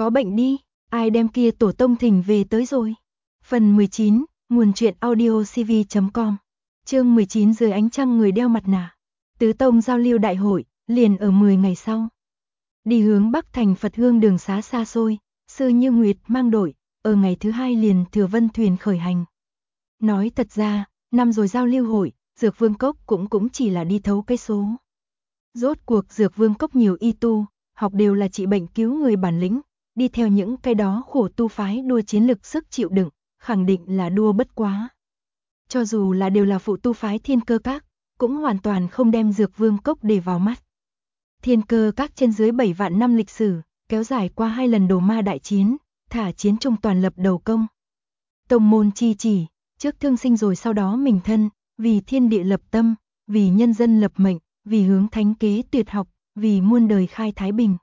Có bệnh đi, ai đem kia tổ tông thỉnh về tới rồi. Phần 19, nguồn truyện audio cv.com. Chương 19 dưới ánh trăng người đeo mặt nạ. Tứ tông giao lưu đại hội, liền ở 10 ngày sau. Đi hướng Bắc thành Phật Hương đường xá xa xôi, Sư Như Nguyệt mang đội, ở ngày thứ hai liền thừa vân thuyền khởi hành. Nói thật ra, năm rồi giao lưu hội, Dược Vương Cốc cũng chỉ là đi thấu cái số. Rốt cuộc Dược Vương Cốc nhiều y tu, học đều là trị bệnh cứu người bản lĩnh, đi theo những cái đó khổ tu phái đua chiến lực sức chịu đựng, khẳng định là đua bất quá. Cho dù là đều là phụ tu phái Thiên Cơ Các, cũng hoàn toàn không đem Dược Vương Cốc để vào mắt. Thiên Cơ Các trên dưới 7 vạn năm lịch sử, kéo dài qua 2 lần đồ ma đại chiến, thả chiến trung toàn lập đầu công. Tông môn chi chỉ, trước thương sinh rồi sau đó mình thân, vì thiên địa lập tâm, vì nhân dân lập mệnh, vì hướng thánh kế tuyệt học, vì muôn đời khai thái bình.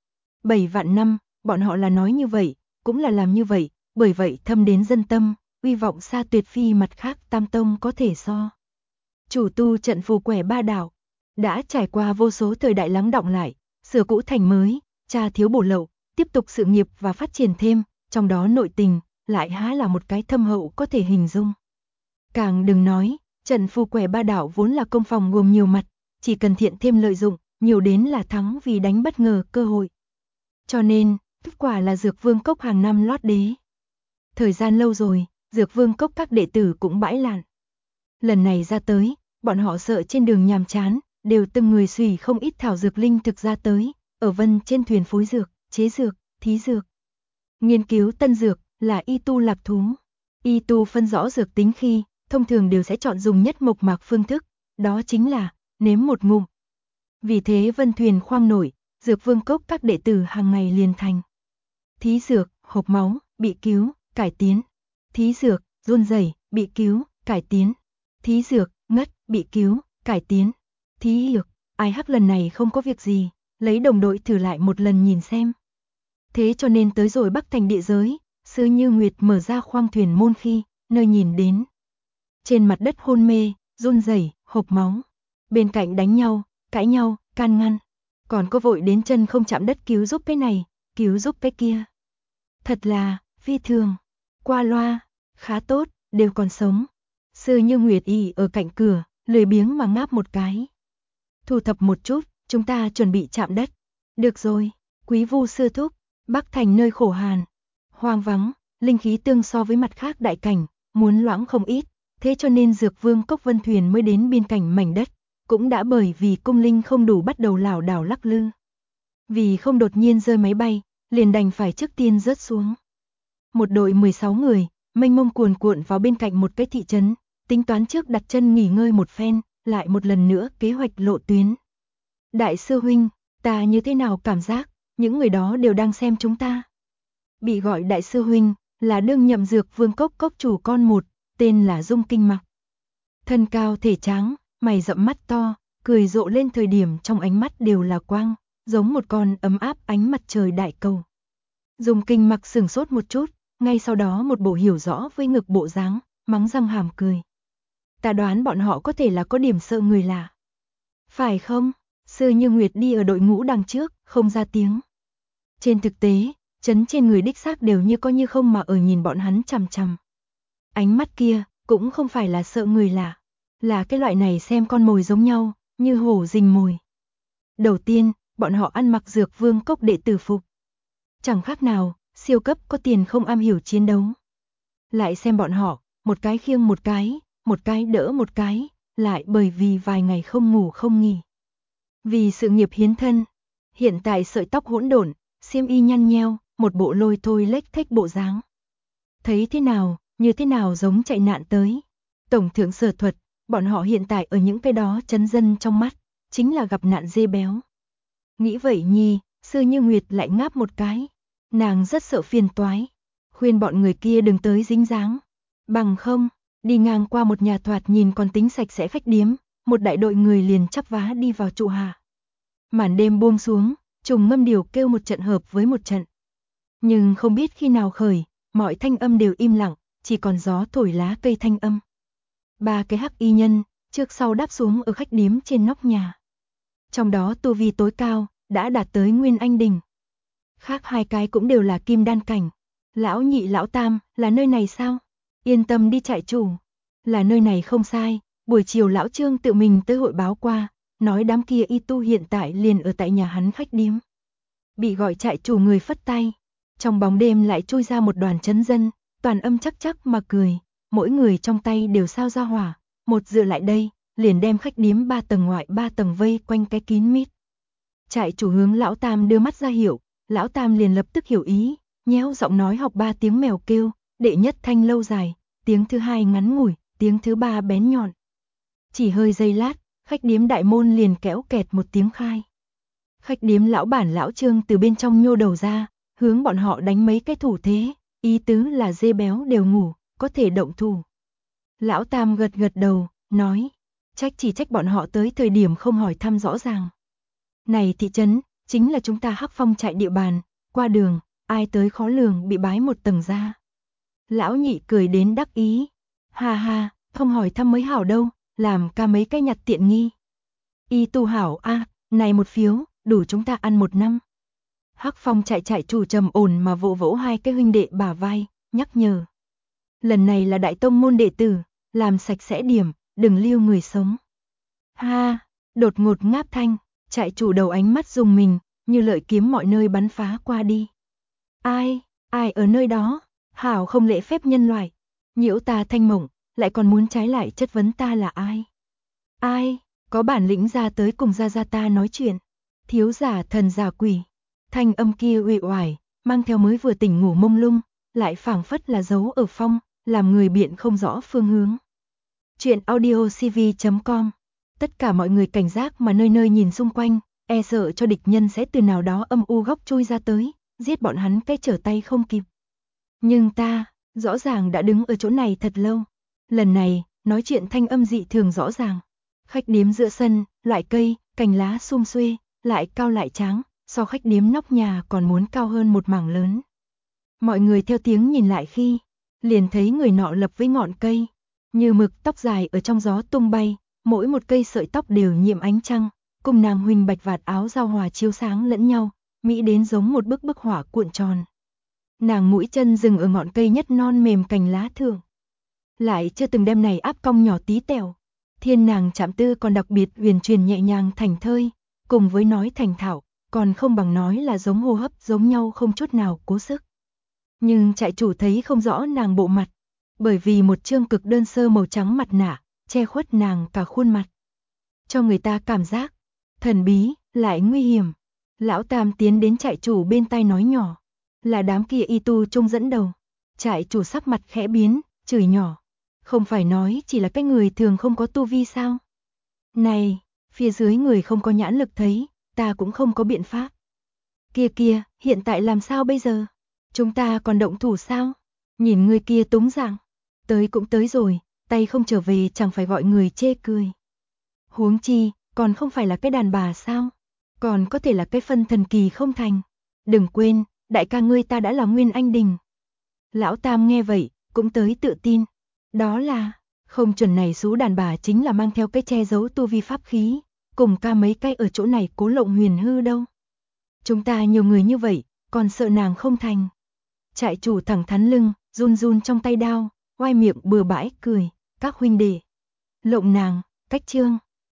7 vạn năm, bọn họ là nói như vậy, cũng là làm như vậy, bởi vậy thâm đến dân tâm, uy vọng xa tuyệt phi mặt khác tam tông có thể so. Chủ tu trận phù quẻ ba đạo, đã trải qua vô số thời đại lắng đọng lại, sửa cũ thành mới, tra thiếu bổ lậu, tiếp tục sự nghiệp và phát triển thêm, trong đó nội tình, lại há là một cái thâm hậu có thể hình dung. Càng đừng nói, trận phù quẻ ba đạo vốn là công phòng gồm nhiều mặt, chỉ cần thiện thêm lợi dụng, nhiều đến là thắng vì đánh bất ngờ cơ hội. Cho nên, kết quả là Dược Vương Cốc hàng năm lót đế. Thời gian lâu rồi, Dược Vương Cốc các đệ tử cũng bãi lạn. Lần này ra tới, bọn họ sợ trên đường nhàm chán, đều từng người xùy không ít thảo dược linh thực ra tới, ở vân trên thuyền phối dược, chế dược, thí dược. Nghiên cứu tân dược là y tu lạc thú. Y tu phân rõ dược tính khi, thông thường đều sẽ chọn dùng nhất mộc mạc phương thức, đó chính là nếm một ngụm. Vì thế vân thuyền khoang nổi, Dược Vương Cốc các đệ tử hàng ngày liền thành. Thí dược, hộc máu, bị cứu, cải tiến. Thí dược, run rẩy, bị cứu, cải tiến. Thí dược, ngất, bị cứu, cải tiến. Thí dược, ai hắc lần này không có việc gì, lấy đồng đội thử lại một lần nhìn xem. Thế cho nên tới rồi Bắc thành địa giới, Sư Như Nguyệt mở ra khoang thuyền môn khi, nơi nhìn đến. Trên mặt đất hôn mê, run rẩy, hộc máu. Bên cạnh đánh nhau, cãi nhau, can ngăn. Còn có vội đến chân không chạm đất cứu giúp cái này, cứu giúp cái kia. Thật là, phi thường, qua loa, khá tốt, đều còn sống. Sư Như Nguyệt y ở cạnh cửa, lười biếng mà ngáp một cái. Thu thập một chút, chúng ta chuẩn bị chạm đất. Được rồi, Quý Vu sư thúc, Bắc thành nơi khổ hàn. Hoang vắng, linh khí tương so với mặt khác đại cảnh, muốn loãng không ít. Thế cho nên Dược Vương Cốc vân thuyền mới đến biên cảnh mảnh đất. Cũng đã bởi vì cung linh không đủ bắt đầu lảo đảo lắc lư. Vì không đột nhiên rơi máy bay, liền đành phải trước tiên rớt xuống. Một đội 16 người, mênh mông cuồn cuộn vào bên cạnh một cái thị trấn, tính toán trước đặt chân nghỉ ngơi một phen, lại một lần nữa kế hoạch lộ tuyến. Đại sư huynh, ta như thế nào cảm giác, những người đó đều đang xem chúng ta. Bị gọi đại sư huynh, là đương nhậm Dược Vương Cốc cốc chủ con một, tên là Dung Kinh Mặc. Thân cao thể tráng, mày rậm mắt to, cười rộ lên thời điểm trong ánh mắt đều là quang, giống một con ấm áp ánh mặt trời đại cầu. Dung Kinh Mặc sửng sốt một chút, ngay sau đó một bộ hiểu rõ với ngực bộ dáng, mắng răng hàm cười. Ta đoán bọn họ có thể là có điểm sợ người lạ. Phải không? Sư Như Nguyệt đi ở đội ngũ đằng trước, không ra tiếng. Trên thực tế, chấn trên người đích xác đều như có như không mà ở nhìn bọn hắn chằm chằm. Ánh mắt kia, cũng không phải là sợ người lạ. Là cái loại này xem con mồi giống nhau, như hổ rình mồi. Đầu tiên, bọn họ ăn mặc Dược Vương Cốc đệ tử phục. Chẳng khác nào, siêu cấp có tiền không am hiểu chiến đấu. Lại xem bọn họ, một cái khiêng một cái đỡ một cái, lại bởi vì vài ngày không ngủ không nghỉ. Vì sự nghiệp hiến thân, hiện tại sợi tóc hỗn độn, xiêm y nhăn nheo, một bộ lôi thôi lếch thếch bộ dáng. Thấy thế nào, như thế nào giống chạy nạn tới. Tổng thượng sở thuật, bọn họ hiện tại ở những cái đó chấn dân trong mắt, chính là gặp nạn dê béo. Nghĩ vậy nhi, Sư Như Nguyệt lại ngáp một cái. Nàng rất sợ phiền toái, khuyên bọn người kia đừng tới dính dáng. Bằng không, đi ngang qua một nhà thoạt nhìn còn tính sạch sẽ khách điếm, một đại đội người liền chắp vá đi vào trụ hạ. Màn đêm buông xuống, trùng ngâm điều kêu một trận hợp với một trận. Nhưng không biết khi nào khởi, mọi thanh âm đều im lặng, chỉ còn gió thổi lá cây thanh âm. Ba cái hắc y nhân, trước sau đáp xuống ở khách điếm trên nóc nhà. Trong đó tu vi tối cao, đã đạt tới Nguyên Anh đỉnh. Khác hai cái cũng đều là kim đan cảnh. Lão nhị lão tam, là nơi này sao? Yên tâm đi trại chủ. Là nơi này không sai, buổi chiều lão Trương tự mình tới hội báo qua, nói đám kia y tu hiện tại liền ở tại nhà hắn khách điếm. Bị gọi trại chủ người phất tay. Trong bóng đêm lại chui ra một đoàn chấn dân, toàn âm chắc chắc mà cười, mỗi người trong tay đều sao ra hỏa, một dựa lại đây, liền đem khách điếm 3 tầng ngoại 3 tầng vây quanh cái kín mít. Trại chủ hướng lão tam đưa mắt ra hiệu, lão tam liền lập tức hiểu ý, nhéo giọng nói học 3 tiếng mèo kêu, đệ nhất thanh lâu dài, tiếng thứ hai ngắn ngủi, tiếng thứ ba bén nhọn. Chỉ hơi giây lát, khách điếm đại môn liền kéo kẹt một tiếng khai. Khách điếm lão bản lão Trương từ bên trong nhô đầu ra, hướng bọn họ đánh mấy cái thủ thế, ý tứ là dê béo đều ngủ, có thể động thủ. Lão tam gật gật đầu, nói, chỉ trách bọn họ tới thời điểm không hỏi thăm rõ ràng. Này thị trấn, chính là chúng ta Hắc Phong chạy địa bàn, qua đường, ai tới khó lường bị bái một tầng ra. Lão nhị cười đến đắc ý, ha ha, không hỏi thăm mới hảo đâu, làm ca mấy cái nhặt tiện nghi. Y tu hảo a, này một phiếu, đủ chúng ta ăn một năm. Hắc Phong chạy chủ trầm ổn mà vỗ vỗ hai cái huynh đệ bả vai, nhắc nhở. Lần này là đại tông môn đệ tử, làm sạch sẽ điểm, đừng lưu người sống. Ha, đột ngột ngáp thanh, chạy chủ đầu ánh mắt dùng mình, như lợi kiếm mọi nơi bắn phá qua đi. Ai ở nơi đó, hảo không lễ phép nhân loại, nhiễu ta thanh mộng, lại còn muốn trái lại chất vấn ta là ai. Ai, có bản lĩnh ra tới cùng ra ta nói chuyện, thiếu giả thần giả quỷ. Thanh âm kia uể oải, mang theo mới vừa tỉnh ngủ mông lung, lại phảng phất là dấu ở phong, làm người biện không rõ phương hướng. Chuyện audiocv.com. Tất cả mọi người cảnh giác mà nơi nơi nhìn xung quanh, e sợ cho địch nhân sẽ từ nào đó âm u góc chui ra tới, giết bọn hắn cái trở tay không kịp. Nhưng ta, rõ ràng đã đứng ở chỗ này thật lâu. Lần này, nói chuyện thanh âm dị thường rõ ràng. Khách điếm giữa sân, loại cây, cành lá sum xuê, lại cao lại tráng, so khách điếm nóc nhà còn muốn cao hơn một mảng lớn. Mọi người theo tiếng nhìn lại khi, liền thấy người nọ lập với ngọn cây, như mực tóc dài ở trong gió tung bay, mỗi một cây sợi tóc đều nhiễm ánh trăng, cùng nàng huỳnh bạch vạt áo giao hòa chiếu sáng lẫn nhau, mỹ đến giống một bức bức họa cuộn tròn. Nàng mũi chân dừng ở ngọn cây nhất non mềm cành lá thượng, lại chưa từng đem này áp cong nhỏ tí tẹo. Thiên nàng chạm tư còn đặc biệt huyền truyền nhẹ nhàng thành thơi, cùng với nói thành thạo, còn không bằng nói là giống hô hấp giống nhau không chút nào cố sức. Nhưng trại chủ thấy không rõ nàng bộ mặt, bởi vì một trương cực đơn sơ màu trắng mặt nạ, che khuất nàng cả khuôn mặt. Cho người ta cảm giác, thần bí, lại nguy hiểm. Lão Tam tiến đến trại chủ bên tai nói nhỏ, là đám kia y tu trung dẫn đầu. Trại chủ sắc mặt khẽ biến, chửi nhỏ. Không phải nói chỉ là cái người thường không có tu vi sao? Này, phía dưới người không có nhãn lực thấy, ta cũng không có biện pháp. Kia, hiện tại làm sao bây giờ? Chúng ta còn động thủ sao? Nhìn người kia túng dạng. Tới cũng tới rồi, tay không trở về chẳng phải gọi người chê cười. Huống chi, còn không phải là cái đàn bà sao? Còn có thể là cái phân thần kỳ không thành. Đừng quên, đại ca ngươi ta đã là Nguyên Anh Đình. Lão Tam nghe vậy, cũng tới tự tin. Đó là, không chuẩn này số đàn bà chính là mang theo cái che giấu tu vi pháp khí, cùng ca mấy cái ở chỗ này cố lộng huyền hư đâu. Chúng ta nhiều người như vậy, còn sợ nàng không thành. Trại chủ thẳng thắn lưng, run run trong tay đao, oai miệng bừa bãi cười, các huynh đệ. Lộng nàng, cách trương.